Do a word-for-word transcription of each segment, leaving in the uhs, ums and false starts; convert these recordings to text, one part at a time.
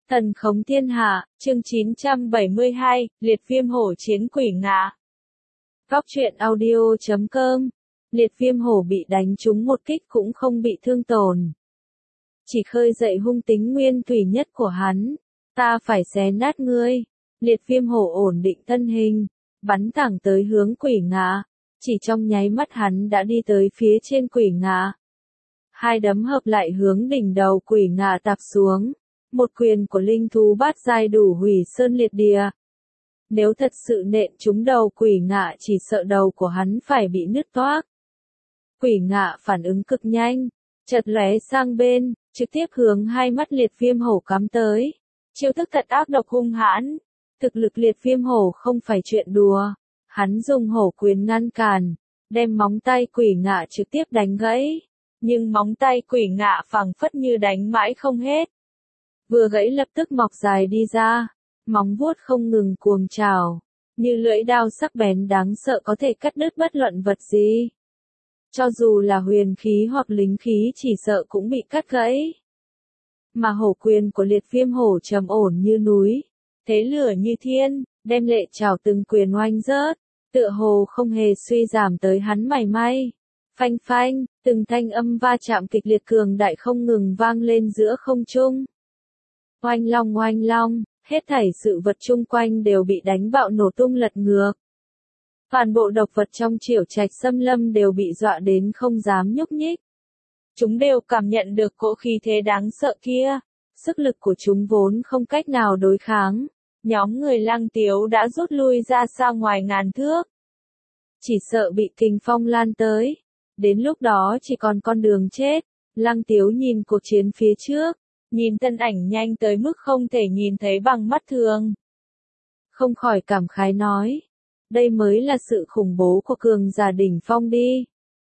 Thần khống thiên hạ, chương chín trăm bảy mươi hai, liệt viêm hổ chiến quỷ ngạ. Góc truyện audio chấm com. Liệt viêm hổ bị đánh trúng một kích cũng không bị thương tổn. Chỉ khơi dậy hung tính nguyên thủy nhất của hắn. Ta phải xé nát ngươi. Liệt viêm hổ ổn định thân hình, bắn thẳng tới hướng quỷ ngạ. Chỉ trong nháy mắt hắn đã đi tới phía trên quỷ ngạ. Hai đấm hợp lại hướng đỉnh đầu quỷ ngạ tạp xuống. Một quyền của linh thú bát giai đủ hủy sơn liệt địa. Nếu thật sự nện trúng đầu quỷ ngạ chỉ sợ đầu của hắn phải bị nứt toác. Quỷ ngạ phản ứng cực nhanh, chợt lóe sang bên, trực tiếp hướng hai mắt liệt viêm hổ cắm tới. Chiêu thức thật ác độc hung hãn. Thực lực liệt viêm hổ không phải chuyện đùa. Hắn dùng hổ quyền ngăn cản, đem móng tay quỷ ngạ trực tiếp đánh gãy. Nhưng móng tay quỷ ngạ phẳng phất như đánh mãi không hết. Vừa gãy lập tức mọc dài đi ra, móng vuốt không ngừng cuồng trào, như lưỡi đao sắc bén đáng sợ có thể cắt đứt bất luận vật gì. Cho dù là huyền khí hoặc lính khí chỉ sợ cũng bị cắt gãy. Mà hổ quyền của liệt viêm hổ trầm ổn như núi, thế lửa như thiên, đem lệ trảo từng quyền oanh rớt, tựa hồ không hề suy giảm tới hắn mảy may. Phanh phanh, từng thanh âm va chạm kịch liệt cường đại không ngừng vang lên giữa không trung. Oanh long oanh long, hết thảy sự vật chung quanh đều bị đánh bạo nổ tung lật ngược. Toàn bộ độc vật trong Triểu Trạch Xâm Lâm đều bị dọa đến không dám nhúc nhích. Chúng đều cảm nhận được cỗ khí thế đáng sợ kia, sức lực của chúng vốn không cách nào đối kháng. Nhóm người Lăng Tiếu đã rút lui ra xa ngoài ngàn thước. Chỉ sợ bị kình phong lan tới. Đến lúc đó chỉ còn con đường chết. Lăng Tiếu nhìn cuộc chiến phía trước. Nhìn thân ảnh nhanh tới mức không thể nhìn thấy bằng mắt thường. Không khỏi cảm khái nói. Đây mới là sự khủng bố của cường giả đỉnh phong đi.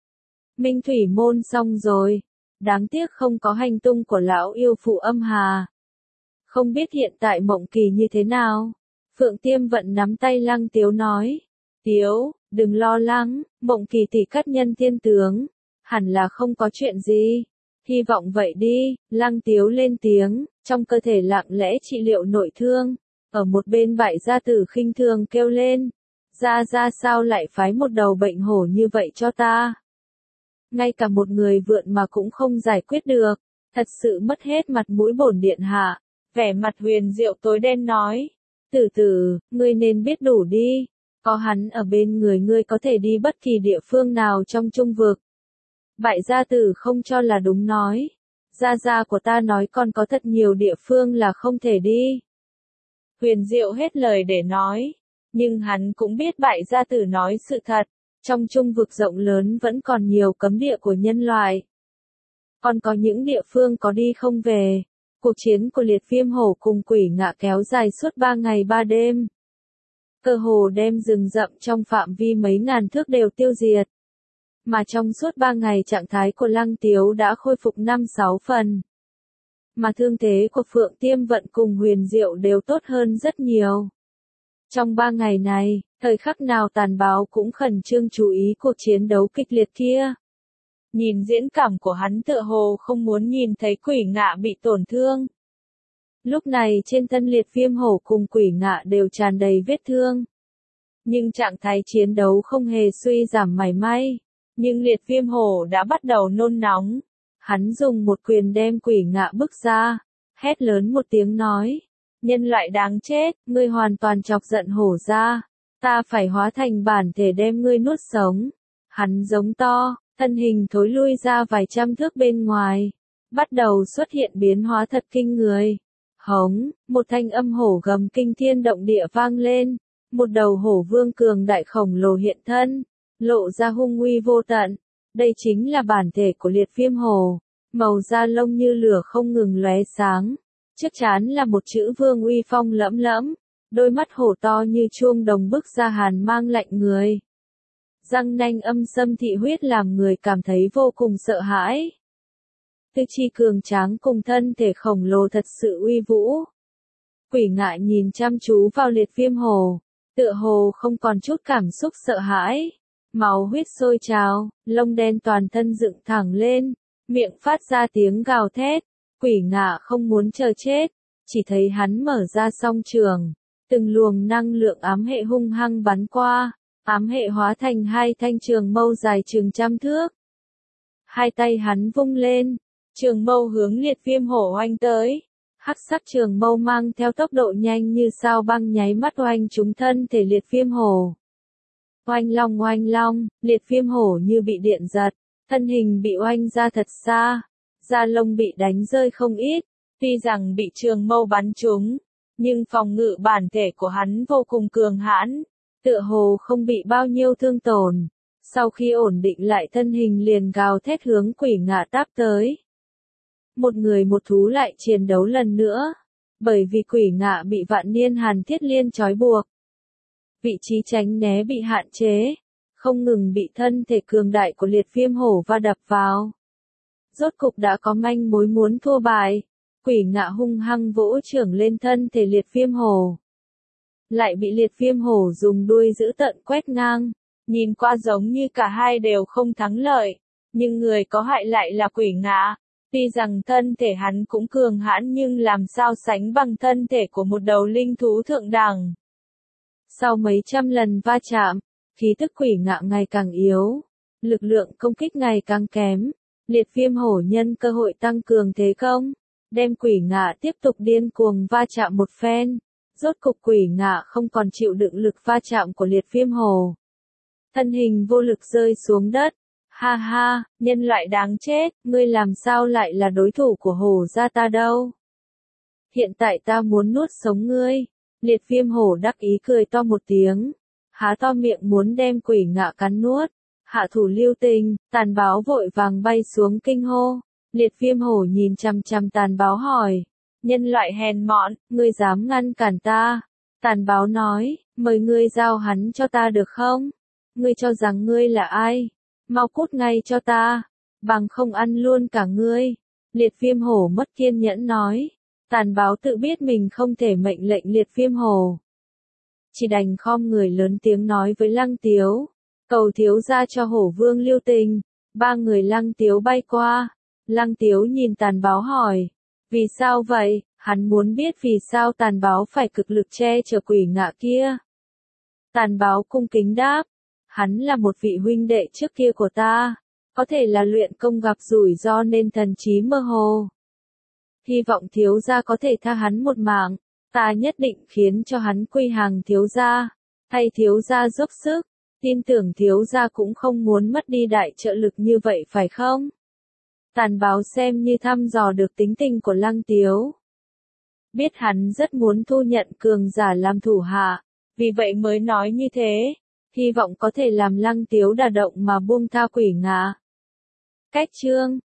Minh Thủy Môn xong rồi. Đáng tiếc không có hành tung của lão yêu phụ âm hà. Không biết hiện tại Mộng Kỳ như thế nào. Phượng Tiêm Vận nắm tay Lăng Tiếu nói. Tiếu, đừng lo lắng, Mộng Kỳ tỷ cắt nhân thiên tướng. Hẳn là không có chuyện gì. Hy vọng vậy đi, Lăng Tiếu lên tiếng, trong cơ thể lặng lẽ trị liệu nội thương. Ở một bên Bại Gia Tử khinh thường kêu lên. Gia Gia sao lại phái một đầu bệnh hổ như vậy cho ta? Ngay cả một người vượn mà cũng không giải quyết được. Thật sự mất hết mặt mũi bổn điện hạ. Vẻ mặt Huyền Diệu tối đen nói. Tử tử, ngươi nên biết đủ đi. Có hắn ở bên người ngươi có thể đi bất kỳ địa phương nào trong trung vực. Bại Gia Tử không cho là đúng nói. Gia Gia của ta nói còn có thật nhiều địa phương là không thể đi. Huyền Diệu hết lời để nói. Nhưng hắn cũng biết Bại Gia Tử nói sự thật. Trong trung vực rộng lớn vẫn còn nhiều cấm địa của nhân loại. Còn có những địa phương có đi không về. Cuộc chiến của liệt viêm hổ cùng quỷ ngạ kéo dài suốt ba ngày ba đêm. Cơ hồ đem rừng rậm trong phạm vi mấy ngàn thước đều tiêu diệt. Mà trong suốt ba ngày trạng thái của Lăng Tiếu đã khôi phục năm sáu phần. Mà thương thế của Phượng Tiêm Vận cùng Huyền Diệu đều tốt hơn rất nhiều. Trong ba ngày này, thời khắc nào Tàn Báo cũng khẩn trương chú ý cuộc chiến đấu kịch liệt kia. Nhìn diễn cảm của hắn tựa hồ không muốn nhìn thấy quỷ ngạ bị tổn thương. Lúc này trên thân liệt viêm hổ cùng quỷ ngạ đều tràn đầy vết thương. Nhưng trạng thái chiến đấu không hề suy giảm mảy may. Nhưng liệt viêm hổ đã bắt đầu nôn nóng. Hắn dùng một quyền đem quỷ ngạ bức ra. Hét lớn một tiếng nói. Nhân loại đáng chết, ngươi hoàn toàn chọc giận hổ ra. Ta phải hóa thành bản thể đem ngươi nuốt sống. Hắn giống to, thân hình thối lui ra vài trăm thước bên ngoài. Bắt đầu xuất hiện biến hóa thật kinh người. Hống, một thanh âm hổ gầm kinh thiên động địa vang lên. Một đầu hổ vương cường đại khổng lồ hiện thân. Lộ ra hung uy vô tận. Đây chính là bản thể của liệt viêm hổ. Màu da lông như lửa không ngừng lóe sáng. Trước trán là một chữ vương uy phong lẫm lẫm. Đôi mắt hổ to như chuông đồng bức ra hàn mang lạnh người. Răng nanh âm xâm thị huyết làm người cảm thấy vô cùng sợ hãi. Tư chi cường tráng cùng thân thể khổng lồ thật sự uy vũ. Quỷ ngạ nhìn chăm chú vào liệt viêm hổ. Tựa hồ không còn chút cảm xúc sợ hãi. Máu huyết sôi trào, lông đen toàn thân dựng thẳng lên, miệng phát ra tiếng gào thét. Quỷ ngạ không muốn chờ chết, chỉ thấy hắn mở ra song trường, từng luồng năng lượng ám hệ hung hăng bắn qua, ám hệ hóa thành hai thanh trường mâu dài chừng trăm thước. Hai tay hắn vung lên, trường mâu hướng liệt viêm hổ oanh tới. Hắc sắc trường mâu mang theo tốc độ nhanh như sao băng nháy mắt oanh trúng thân thể liệt viêm hổ. Oanh long oanh long, liệt viêm hổ như bị điện giật, thân hình bị oanh ra thật xa, da lông bị đánh rơi không ít. Tuy rằng bị trường mâu bắn trúng, nhưng phòng ngự bản thể của hắn vô cùng cường hãn, tựa hồ không bị bao nhiêu thương tổn. Sau khi ổn định lại thân hình liền gào thét hướng quỷ ngạ đáp tới. Một người một thú lại chiến đấu lần nữa, bởi vì quỷ ngạ bị vạn niên hàn thiết liên trói buộc. Vị trí tránh né bị hạn chế, không ngừng bị thân thể cường đại của liệt viêm hổ va đập vào. Rốt cục đã có manh mối muốn thua bài, quỷ ngạ hung hăng vỗ chưởng lên thân thể liệt viêm hổ. Lại bị liệt viêm hổ dùng đuôi dữ tợn quét ngang, nhìn qua giống như cả hai đều không thắng lợi, nhưng người có hại lại là quỷ ngạ. Tuy rằng thân thể hắn cũng cường hãn nhưng làm sao sánh bằng thân thể của một đầu linh thú thượng đẳng. Sau mấy trăm lần va chạm, khí tức quỷ ngạ ngày càng yếu, lực lượng công kích ngày càng kém, liệt viêm hổ nhân cơ hội tăng cường thế công, đem quỷ ngạ tiếp tục điên cuồng va chạm một phen, rốt cục quỷ ngạ không còn chịu đựng lực va chạm của liệt viêm hổ. Thân hình vô lực rơi xuống đất. Ha ha, nhân loại đáng chết, ngươi làm sao lại là đối thủ của hổ gia ta đâu? Hiện tại ta muốn nuốt sống ngươi. Liệt viêm hổ đắc ý cười to một tiếng, há to miệng muốn đem quỷ ngạ cắn nuốt. Hạ thủ lưu tình, tàn báo vội vàng bay xuống kinh hô. Liệt viêm hổ nhìn chằm chằm tàn báo hỏi, nhân loại hèn mọn, ngươi dám ngăn cản ta? Tàn báo nói, mời ngươi giao hắn cho ta được không? Ngươi cho rằng ngươi là ai? Mau cút ngay cho ta, bằng không ăn luôn cả ngươi. Liệt viêm hổ mất kiên nhẫn nói. Tàn báo tự biết mình không thể mệnh lệnh liệt viêm hổ, chỉ đành khom người lớn tiếng nói với Lăng Tiếu, cầu thiếu gia cho hổ vương lưu tình. Ba người Lăng Tiếu bay qua. Lăng Tiếu nhìn tàn báo hỏi, vì sao vậy? Hắn muốn biết vì sao tàn báo phải cực lực che chở quỷ ngạ kia. Tàn báo cung kính đáp, hắn là một vị huynh đệ trước kia của ta, có thể là luyện công gặp rủi ro nên thần trí mơ hồ. Hy vọng thiếu gia có thể tha hắn một mạng, ta nhất định khiến cho hắn quy hàng thiếu gia, thay thiếu gia dốc sức, tin tưởng thiếu gia cũng không muốn mất đi đại trợ lực như vậy phải không? Tàn báo xem như thăm dò được tính tình của Lăng Tiếu. Biết hắn rất muốn thu nhận cường giả làm thủ hạ, vì vậy mới nói như thế. Hy vọng có thể làm Lăng Tiếu đả động mà buông tha quỷ ngạ. Cách chương